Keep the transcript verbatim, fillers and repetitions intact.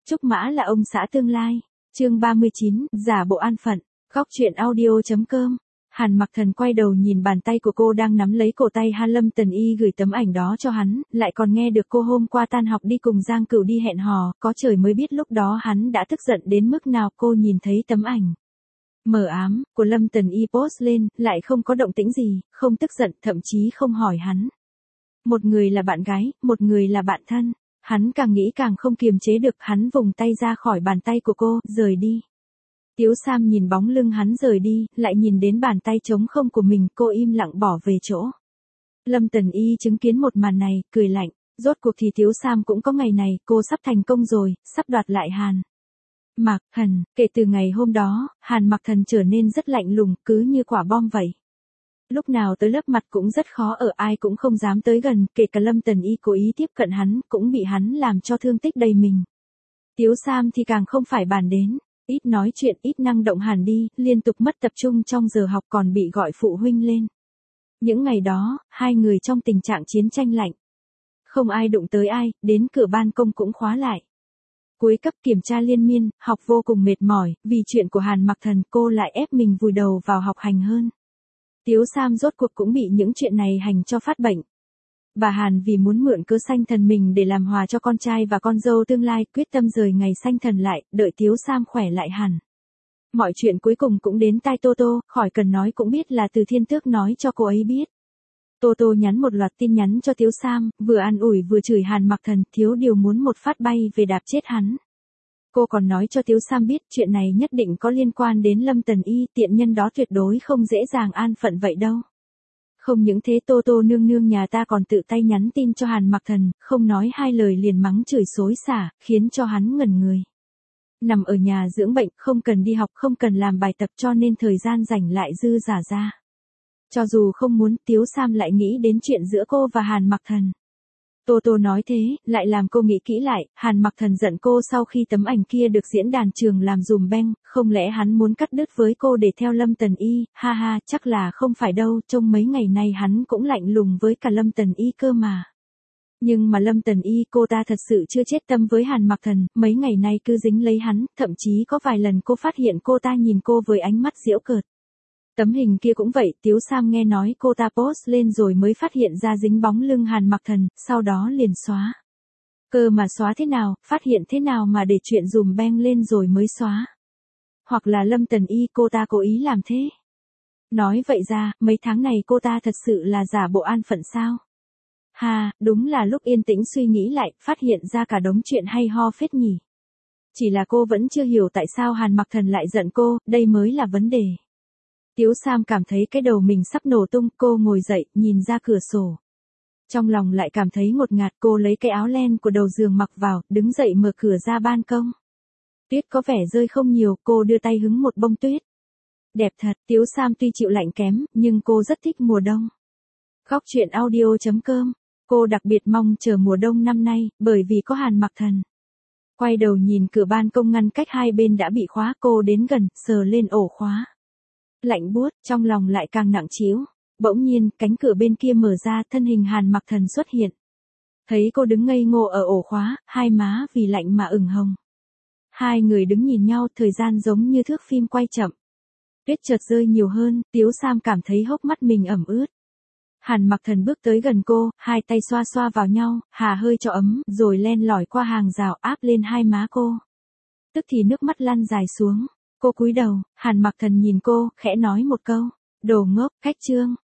Trúc Mã là ông xã tương lai. Chương ba mươi chín, giả bộ an phận. Góc truyện audio.com. Hàn Mặc Thần quay đầu nhìn bàn tay của cô đang nắm lấy cổ tay Han Lâm Tần Y gửi tấm ảnh đó cho hắn, lại còn nghe được cô hôm qua tan học đi cùng Giang Cửu đi hẹn hò, có trời mới biết lúc đó hắn đã tức giận đến mức nào. Cô nhìn thấy tấm ảnh mờ ám của Lâm Tần Y post lên, lại không có động tĩnh gì, không tức giận, thậm chí không hỏi hắn. Một người là bạn gái, một người là bạn thân. Hắn càng nghĩ càng không kiềm chế được, hắn vùng tay ra khỏi bàn tay của cô, rời đi. Tiếu Sam nhìn bóng lưng hắn rời đi, lại nhìn đến bàn tay trống không của mình, cô im lặng bỏ về chỗ. Lâm Tần Y chứng kiến một màn này, cười lạnh, rốt cuộc thì Tiếu Sam cũng có ngày này, cô sắp thành công rồi, sắp đoạt lại Hàn Mặc Thần. Kể từ ngày hôm đó, Hàn Mặc Thần trở nên rất lạnh lùng, cứ như quả bom vậy. Lúc nào tới lớp mặt cũng rất khó ở, ai cũng không dám tới gần, kể cả Lâm Tần Y cố ý tiếp cận hắn, cũng bị hắn làm cho thương tích đầy mình. Tiếu Sam thì càng không phải bàn đến, ít nói chuyện, ít năng động hẳn đi, liên tục mất tập trung trong giờ học, còn bị gọi phụ huynh lên. Những ngày đó, hai người trong tình trạng chiến tranh lạnh. Không ai đụng tới ai, đến cửa ban công cũng khóa lại. Cuối cấp kiểm tra liên miên, học vô cùng mệt mỏi, vì chuyện của Hàn Mặc Thần cô lại ép mình vùi đầu vào học hành hơn. Tiếu Sam rốt cuộc cũng bị những chuyện này hành cho phát bệnh. Bà Hàn vì muốn mượn cớ sanh thần mình để làm hòa cho con trai và con dâu tương lai, quyết tâm rời ngày sanh thần lại, đợi Tiếu Sam khỏe lại hẳn. Mọi chuyện cuối cùng cũng đến tai Tô Tô, khỏi cần nói cũng biết là từ Thiên Tước nói cho cô ấy biết. Tô Tô nhắn một loạt tin nhắn cho Tiếu Sam, vừa an ủi vừa chửi Hàn Mặc Thần, thiếu điều muốn một phát bay về đạp chết hắn. Cô còn nói cho Tiếu Sam biết chuyện này nhất định có liên quan đến Lâm Tần Y, tiện nhân đó tuyệt đối không dễ dàng an phận vậy đâu. Không những thế, Tô Tô nương nương nhà ta còn tự tay nhắn tin cho Hàn Mặc Thần, không nói hai lời liền mắng chửi xối xả, khiến cho hắn ngẩn người. Nằm ở nhà dưỡng bệnh, không cần đi học, không cần làm bài tập, cho nên thời gian rảnh lại dư dả ra. Cho dù không muốn, Tiếu Sam lại nghĩ đến chuyện giữa cô và Hàn Mặc Thần. Tô Tô nói thế, lại làm cô nghĩ kỹ lại, Hàn Mặc Thần giận cô sau khi tấm ảnh kia được diễn đàn trường làm dùm beng, không lẽ hắn muốn cắt đứt với cô để theo Lâm Tần Y, ha ha, chắc là không phải đâu, trông mấy ngày nay hắn cũng lạnh lùng với cả Lâm Tần Y cơ mà. Nhưng mà Lâm Tần Y, cô ta thật sự chưa chết tâm với Hàn Mặc Thần, mấy ngày nay cứ dính lấy hắn, thậm chí có vài lần cô phát hiện cô ta nhìn cô với ánh mắt giễu cợt. Tấm hình kia cũng vậy, Tiếu Sam nghe nói cô ta post lên rồi mới phát hiện ra dính bóng lưng Hàn Mặc Thần, sau đó liền xóa. Cơ mà xóa thế nào, phát hiện thế nào mà để chuyện dùm beng lên rồi mới xóa. Hoặc là Lâm Tần Y cô ta cố ý làm thế. Nói vậy ra, mấy tháng này cô ta thật sự là giả bộ an phận sao? Ha, đúng là lúc yên tĩnh suy nghĩ lại, phát hiện ra cả đống chuyện hay ho phết nhỉ. Chỉ là cô vẫn chưa hiểu tại sao Hàn Mặc Thần lại giận cô, đây mới là vấn đề. Tiếu Sam cảm thấy cái đầu mình sắp nổ tung, cô ngồi dậy, nhìn ra cửa sổ. Trong lòng lại cảm thấy ngột ngạt, cô lấy cái áo len của đầu giường mặc vào, đứng dậy mở cửa ra ban công. Tuyết có vẻ rơi không nhiều, cô đưa tay hứng một bông tuyết. Đẹp thật, Tiếu Sam tuy chịu lạnh kém, nhưng cô rất thích mùa đông. Góc truyện audio.com, cô đặc biệt mong chờ mùa đông năm nay, bởi vì có Hàn Mặc Thần. Quay đầu nhìn cửa ban công ngăn cách hai bên đã bị khóa, cô đến gần, sờ lên ổ khóa. Lạnh buốt, trong lòng lại càng nặng trĩu. Bỗng nhiên, cánh cửa bên kia mở ra, thân hình Hàn Mặc Thần xuất hiện. Thấy cô đứng ngây ngô ở ổ khóa, hai má vì lạnh mà ửng hồng. Hai người đứng nhìn nhau, thời gian giống như thước phim quay chậm. Tuyết chợt rơi nhiều hơn, Tiếu Sam cảm thấy hốc mắt mình ẩm ướt. Hàn Mặc Thần bước tới gần cô, hai tay xoa xoa vào nhau, hà hơi cho ấm, rồi len lỏi qua hàng rào áp lên hai má cô. Tức thì nước mắt lăn dài xuống. Cô cúi đầu, Hàn Mặc Thần nhìn cô, khẽ nói một câu, đồ ngốc, khách trương.